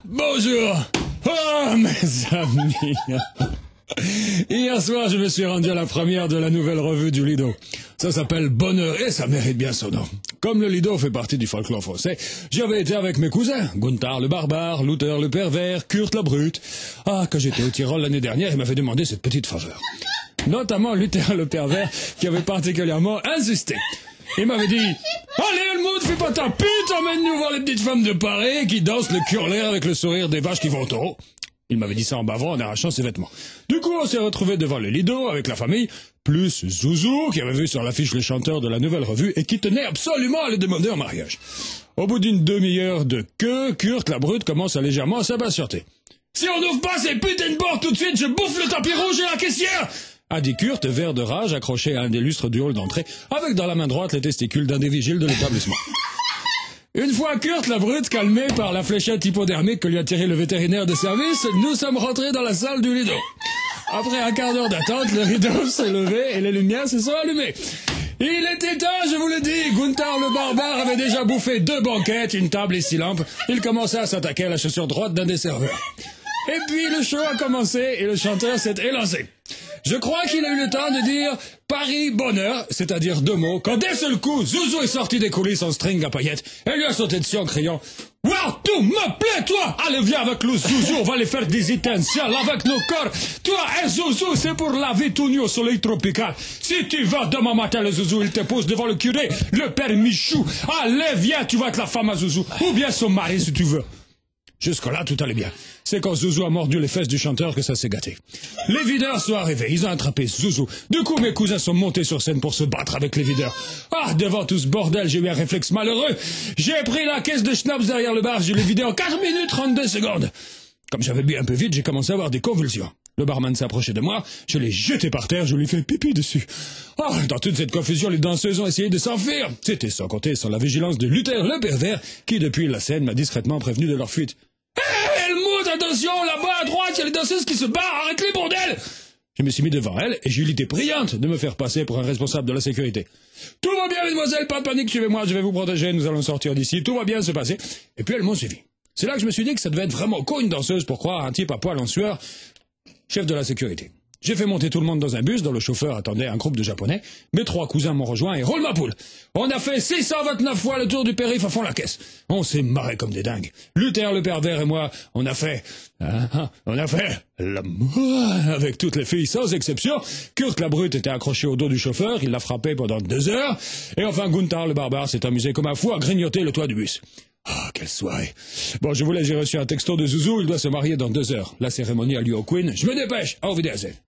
Bonjour. Oh, mes amis. Hier soir, je me suis rendu à la première de la nouvelle revue du Lido. Ça s'appelle Bonheur et ça mérite bien son nom. Comme le Lido fait partie du folklore français, j'avais été avec mes cousins, Gunther le barbare, Luther le pervers, Kurt la brute. Ah, quand j'étais au Tyrol l'année dernière, il m'avait demandé cette petite faveur. Notamment Luther le pervers, qui avait particulièrement insisté. Il m'avait dit « Allez, Helmut, fais pas ta pute, emmène-nous voir les petites femmes de Paris qui dansent le curler avec le sourire des vaches qui vont au taureau. » Il m'avait dit ça en bavant, en arrachant ses vêtements. Du coup, on s'est retrouvés devant le Lido avec la famille, plus Zouzou, qui avait vu sur l'affiche le chanteur de la nouvelle revue et qui tenait absolument à le demander en mariage. Au bout d'une demi-heure de queue, Kurt la brute commence à légèrement s'impatienter. « Si on n'ouvre pas ces putains de portes tout de suite, je bouffe le tapis rouge et la caissière !» a dit Kurt, vert de rage, accroché à un des lustres du hall d'entrée, avec dans la main droite les testicules d'un des vigiles de l'établissement. Une fois Kurt la brute calmé par la fléchette hypodermique que lui a tiré le vétérinaire de service, nous sommes rentrés dans la salle du Lido. Après un quart d'heure d'attente, le rideau s'est levé et les lumières se sont allumées. Il était temps, je vous le dis, Gunther le barbare avait déjà bouffé 2 banquettes, une table et 6 lampes. Il commençait à s'attaquer à la chaussure droite d'un des serveurs. Et puis le show a commencé et le chanteur s'est élancé. Je crois qu'il a eu le temps de dire « Paris, bonheur », c'est-à-dire 2 mots, quand d'un seul coup, Zouzou est sorti des coulisses en string à paillettes et lui a sauté dessus en criant « Wow, tout me plaît, toi! Allez, viens avec nous, Zouzou, on va aller faire des étincelles avec nos corps! Toi, Zouzou, c'est pour la vie tout nu au soleil tropical! Si tu vas demain matin, le Zouzou, il te pose devant le curé, le père Michou! Allez, viens, tu vas être la femme à Zouzou, ou bien son mari si tu veux! » Jusque-là, tout allait bien. C'est quand Zouzou a mordu les fesses du chanteur que ça s'est gâté. Les videurs sont arrivés, ils ont attrapé Zouzou. Du coup, mes cousins sont montés sur scène pour se battre avec les videurs. Ah, devant tout ce bordel, j'ai eu un réflexe malheureux. J'ai pris la caisse de schnapps derrière le bar, je l'ai vidé en 4 minutes 32 secondes. Comme j'avais bu un peu vite, j'ai commencé à avoir des convulsions. Le barman s'est approché de moi, je l'ai jeté par terre, je lui ai fait pipi dessus. Ah, dans toute cette confusion, les danseuses ont essayé de s'enfuir. C'était sans compter sur la vigilance de Luther le pervers, qui depuis la scène m'a discrètement prévenu de leur fuite. Helmut, attention, là-bas à droite, il y a les danseuses qui se barrent, arrête-les, bordel! Je me suis mis devant elle, et j'ai eu l'idée brillante de me faire passer pour un responsable de la sécurité. Tout va bien, mesdemoiselles, pas de panique, suivez-moi, je vais vous protéger, nous allons sortir d'ici, tout va bien se passer. Et puis elles m'ont suivi. C'est là que je me suis dit que ça devait être vraiment con une danseuse pour croire un type à poil en sueur, chef de la sécurité. J'ai fait monter tout le monde dans un bus dont le chauffeur attendait un groupe de Japonais. Mes 3 cousins m'ont rejoint et roule ma poule. On a fait 629 fois le tour du périph' à fond la caisse. On s'est marré comme des dingues. Luther le pervers et moi, on a fait l'amour avec toutes les filles sans exception. Kurt la brute était accroché au dos du chauffeur, il l'a frappé pendant 2 heures. Et enfin Gunther le barbare s'est amusé comme un fou à grignoter le toit du bus. Ah, quelle soirée. Bon, je vous laisse, j'ai reçu un texto de Zouzou, il doit se marier dans 2 heures. La cérémonie a lieu au Queen. Je me dépêche. Au revoir.